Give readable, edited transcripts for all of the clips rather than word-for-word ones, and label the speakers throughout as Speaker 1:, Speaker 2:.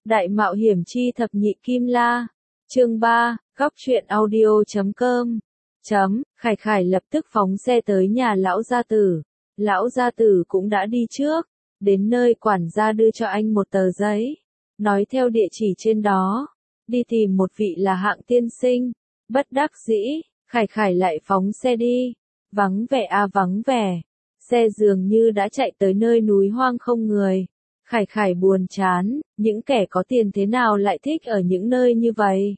Speaker 1: Đại mạo hiểm chi thập nhị kim la. Chương 3, góc truyện audio.com. Khải Khải lập tức phóng xe tới nhà lão gia tử. Lão gia tử cũng đã đi trước, đến nơi quản gia đưa cho anh một tờ giấy, nói theo địa chỉ trên đó, đi tìm một vị là Hạng tiên sinh. Bất đắc dĩ, Khải Khải lại phóng xe đi. Vắng vẻ à vắng vẻ, xe dường như đã chạy tới nơi núi hoang không người. Khải Khải buồn chán, những kẻ có tiền thế nào lại thích ở những nơi như vậy.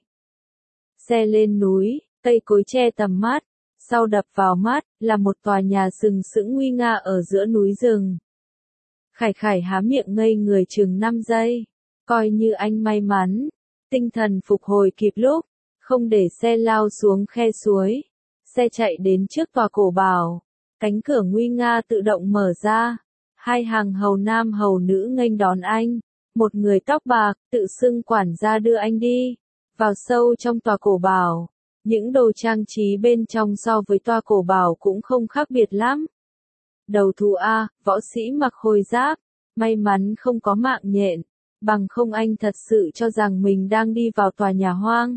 Speaker 1: Xe lên núi, cây cối che tầm mắt, sau đập vào mắt là một tòa nhà sừng sững nguy nga ở giữa núi rừng. Khải Khải há miệng ngây người chừng 5 giây, coi như anh may mắn, tinh thần phục hồi kịp lúc, không để xe lao xuống khe suối. Xe chạy đến trước tòa cổ bảo, cánh cửa nguy nga tự động mở ra. Hai hàng hầu nam hầu nữ nghênh đón anh, một người tóc bạc, tự xưng quản gia đưa anh đi, vào sâu trong tòa cổ bảo. Những đồ trang trí bên trong so với tòa cổ bảo cũng không khác biệt lắm. Đầu thú A, võ sĩ mặc khôi giáp, may mắn không có mạng nhện, bằng không anh thật sự cho rằng mình đang đi vào tòa nhà hoang.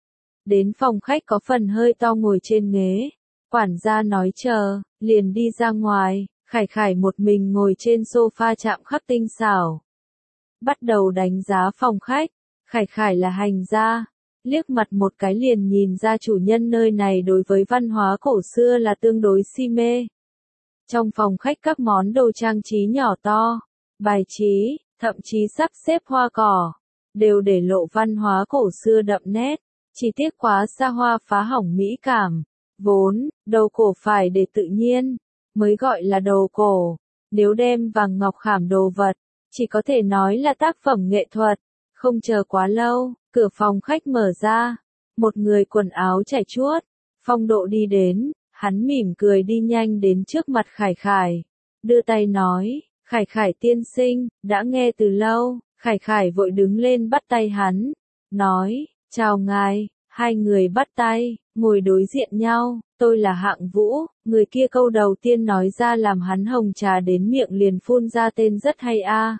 Speaker 1: Đến phòng khách có phần hơi to ngồi trên ghế, quản gia nói chờ, liền đi ra ngoài. Khải Khải một mình ngồi trên sofa chạm khắc tinh xảo. Bắt đầu đánh giá phòng khách. Khải Khải là hành gia, liếc mặt một cái liền nhìn ra chủ nhân nơi này đối với văn hóa cổ xưa là tương đối si mê. Trong phòng khách các món đồ trang trí nhỏ to, bài trí, thậm chí sắp xếp hoa cỏ, đều để lộ văn hóa cổ xưa đậm nét, chỉ tiếc quá xa hoa phá hỏng mỹ cảm. Vốn, đầu cổ phải để tự nhiên, mới gọi là đồ cổ, nếu đem vàng ngọc khảm đồ vật, chỉ có thể nói là tác phẩm nghệ thuật. Không chờ quá lâu, cửa phòng khách mở ra, một người quần áo chảy chuốt, phong độ đi đến, hắn mỉm cười đi nhanh đến trước mặt Khải Khải, đưa tay nói, Khải Khải tiên sinh, đã nghe từ lâu. Khải Khải vội đứng lên bắt tay hắn, nói, chào ngài. Hai người bắt tay, ngồi đối diện nhau, tôi là Hạng Vũ. Người kia câu đầu tiên nói ra làm hắn hồng trà đến miệng liền phun ra tên rất hay a.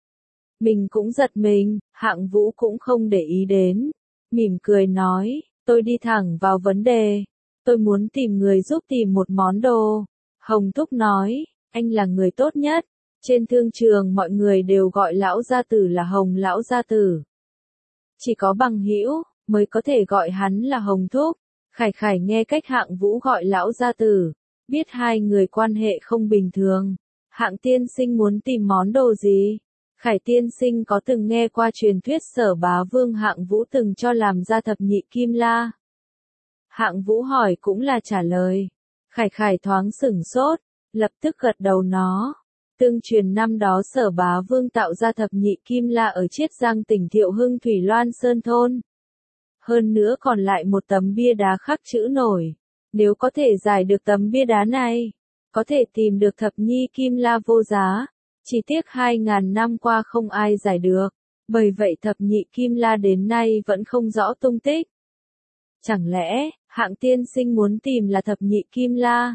Speaker 1: Mình cũng giật mình, Hạng Vũ cũng không để ý đến, mỉm cười nói, tôi đi thẳng vào vấn đề, tôi muốn tìm người giúp tìm một món đồ. Hồng Thúc nói, anh là người tốt nhất, trên thương trường mọi người đều gọi lão gia tử là Hồng lão gia tử. Chỉ có bằng hữu mới có thể gọi hắn là Hồng Thúc. Khải Khải nghe cách Hạng Vũ gọi lão gia tử, biết hai người quan hệ không bình thường. Hạng tiên sinh muốn tìm món đồ gì? Khải tiên sinh có từng nghe qua truyền thuyết Sở Bá Vương Hạng Vũ từng cho làm ra thập nhị kim la? Hạng Vũ hỏi cũng là trả lời. Khải Khải thoáng sửng sốt, lập tức gật đầu nó. Tương truyền năm đó Sở Bá Vương tạo ra thập nhị kim la ở Chiết Giang tỉnh Thiệu Hưng Thủy Loan Sơn Thôn. Hơn nữa còn lại một tấm bia đá khắc chữ nổi. Nếu có thể giải được tấm bia đá này, có thể tìm được thập nhị kim la vô giá. Chỉ tiếc 2.000 năm qua không ai giải được. Bởi vậy thập nhị kim la đến nay vẫn không rõ tung tích. Chẳng lẽ, Hạng tiên sinh muốn tìm là thập nhị kim la?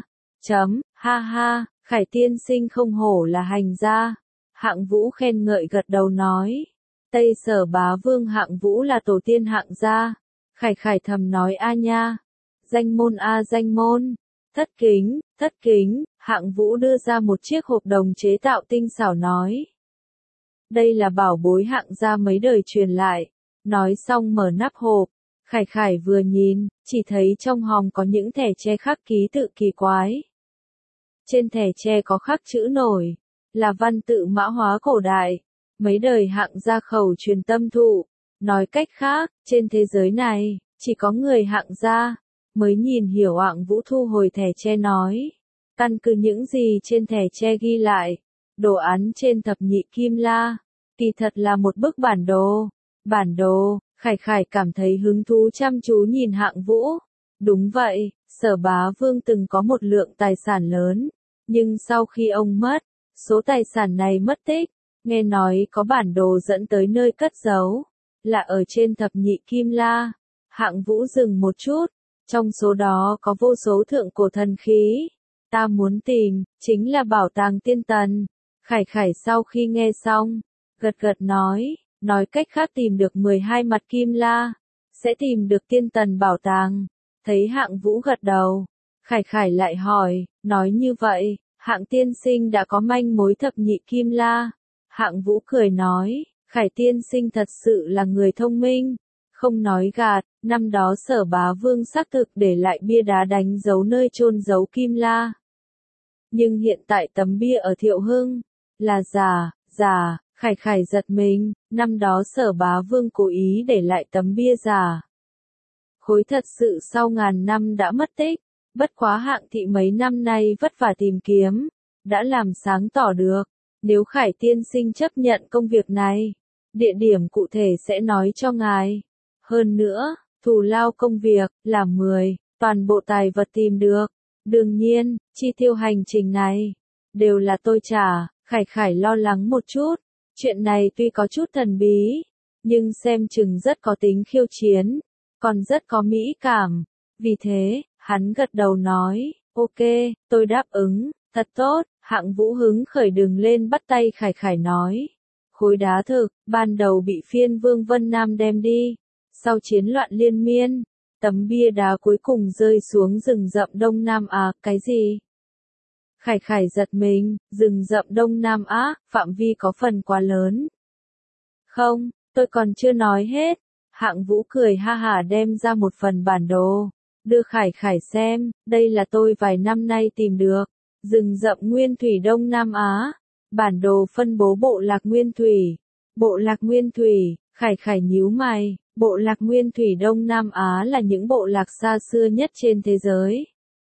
Speaker 1: Ha ha, Khải tiên sinh không hổ là hành gia. Hạng Vũ khen ngợi gật đầu nói. Tây Sở Bá Vương Hạng Vũ là tổ tiên Hạng gia. Khải Khải thầm nói a nha. Danh môn a danh môn. Thất kính, Hạng Vũ đưa ra một chiếc hộp đồng chế tạo tinh xảo nói. Đây là bảo bối Hạng gia mấy đời truyền lại. Nói xong mở nắp hộp. Khải Khải vừa nhìn, chỉ thấy trong hòm có những thẻ tre khắc ký tự kỳ quái. Trên thẻ tre có khắc chữ nổi, là văn tự mã hóa cổ đại. Mấy đời Hạng gia khẩu truyền tâm thụ. Nói cách khác, trên thế giới này, chỉ có người Hạng gia mới nhìn hiểu. Hạng Vũ thu hồi thẻ tre nói. Căn cứ những gì trên thẻ tre ghi lại, đồ án trên thập nhị kim la, kỳ thật là một bức bản đồ. Bản đồ, Khải Khải cảm thấy hứng thú chăm chú nhìn Hạng Vũ. Đúng vậy, Sở Bá Vương từng có một lượng tài sản lớn, nhưng sau khi ông mất, số tài sản này mất tích. Nghe nói có bản đồ dẫn tới nơi cất giấu, là ở trên thập nhị kim la. Hạng Vũ dừng một chút, trong số đó có vô số thượng cổ thần khí. Ta muốn tìm, chính là bảo tàng tiên tần. Khải Khải sau khi nghe xong, gật gật nói, nói cách khác tìm được 12 mặt Kim La, sẽ tìm được Tiên Tần bảo tàng. Thấy Hạng Vũ gật đầu, Khải Khải lại hỏi, nói như vậy, Hạng tiên sinh đã có manh mối thập nhị Kim La. Hạng Vũ cười nói, Khải tiên sinh thật sự là người thông minh, không nói gạt, năm đó Sở Bá Vương xác thực để lại bia đá đánh dấu nơi chôn giấu Kim La. Nhưng hiện tại tấm bia ở Thiệu Hưng là giả, Khải Khải giật mình, năm đó Sở Bá Vương cố ý để lại tấm bia giả. Khối thật sự sau ngàn năm đã mất tích, bất quá Hạng thị mấy năm nay vất vả tìm kiếm, đã làm sáng tỏ được, nếu Khải tiên sinh chấp nhận công việc này, địa điểm cụ thể sẽ nói cho ngài. Hơn nữa, thù lao công việc là 10, toàn bộ tài vật tìm được. Đương nhiên, chi tiêu hành trình này đều là tôi trả. Khải Khải lo lắng một chút, chuyện này tuy có chút thần bí, nhưng xem chừng rất có tính khiêu chiến, còn rất có mỹ cảm. Vì thế, hắn gật đầu nói, ok, tôi đáp ứng, thật tốt. Hạng Vũ hứng khởi đứng lên bắt tay Khải Khải nói, khối đá thực, ban đầu bị phiên vương Vân Nam đem đi, sau chiến loạn liên miên, tấm bia đá cuối cùng rơi xuống rừng rậm Đông Nam Á. Cái gì? Khải Khải giật mình, rừng rậm Đông Nam Á, phạm vi có phần quá lớn. Không, tôi còn chưa nói hết. Hạng Vũ cười ha hả đem ra một phần bản đồ, đưa Khải Khải xem, đây là tôi vài năm nay tìm được. Rừng rậm Nguyên Thủy Đông Nam Á, bản đồ phân bố bộ lạc Nguyên Thủy. Bộ lạc Nguyên Thủy, Khải Khải nhíu mày, bộ lạc Nguyên Thủy Đông Nam Á là những bộ lạc xa xưa nhất trên thế giới.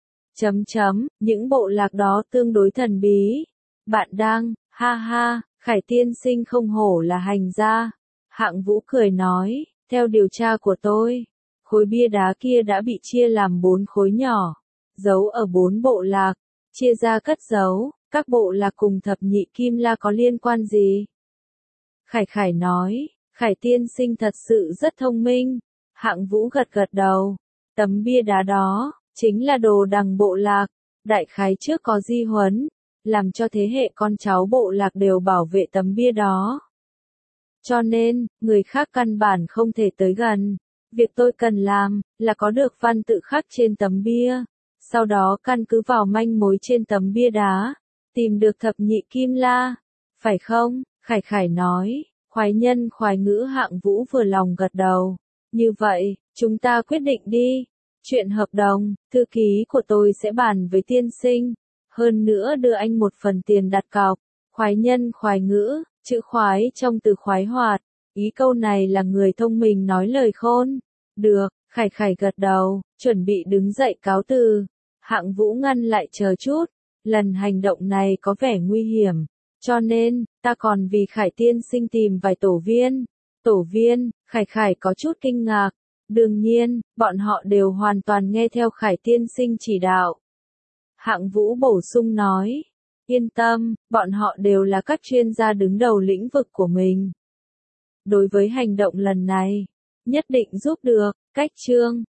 Speaker 1: Những bộ lạc đó tương đối thần bí. Bạn đang, ha ha, Khải tiên sinh không hổ là hành gia. Hạng Vũ cười nói, theo điều tra của tôi, khối bia đá kia đã bị chia làm 4 khối nhỏ, giấu ở 4 bộ lạc, chia ra cất giấu. Các bộ lạc cùng thập nhị Kim La có liên quan gì? Khải Khải nói, Khải tiên sinh thật sự rất thông minh. Hạng Vũ gật gật đầu, tấm bia đá đó chính là đồ đằng bộ lạc, đại khái trước có di huấn, làm cho thế hệ con cháu bộ lạc đều bảo vệ tấm bia đó. Cho nên, người khác căn bản không thể tới gần. Việc tôi cần làm, là có được văn tự khắc trên tấm bia, sau đó căn cứ vào manh mối trên tấm bia đá, tìm được thập nhị Kim La. Phải không? Khải Khải nói, khoái nhân khoái ngữ. Hạng Vũ vừa lòng gật đầu. Như vậy, chúng ta quyết định đi. Chuyện hợp đồng, thư ký của tôi sẽ bàn với tiên sinh. Hơn nữa đưa anh một phần tiền đặt cọc. Khoái nhân khoái ngữ, chữ khoái trong từ khoái hoạt. Ý câu này là người thông minh nói lời khôn. Được, Khải Khải gật đầu, chuẩn bị đứng dậy cáo từ. Hạng Vũ ngăn lại chờ chút. Lần hành động này có vẻ nguy hiểm. Cho nên, ta còn vì Khải tiên sinh tìm vài tổ viên. Tổ viên, Khải Khải có chút kinh ngạc. Đương nhiên, bọn họ đều hoàn toàn nghe theo Khải tiên sinh chỉ đạo. Hạng Vũ bổ sung nói, yên tâm, bọn họ đều là các chuyên gia đứng đầu lĩnh vực của mình. Đối với hành động lần này, nhất định giúp được. Cách chương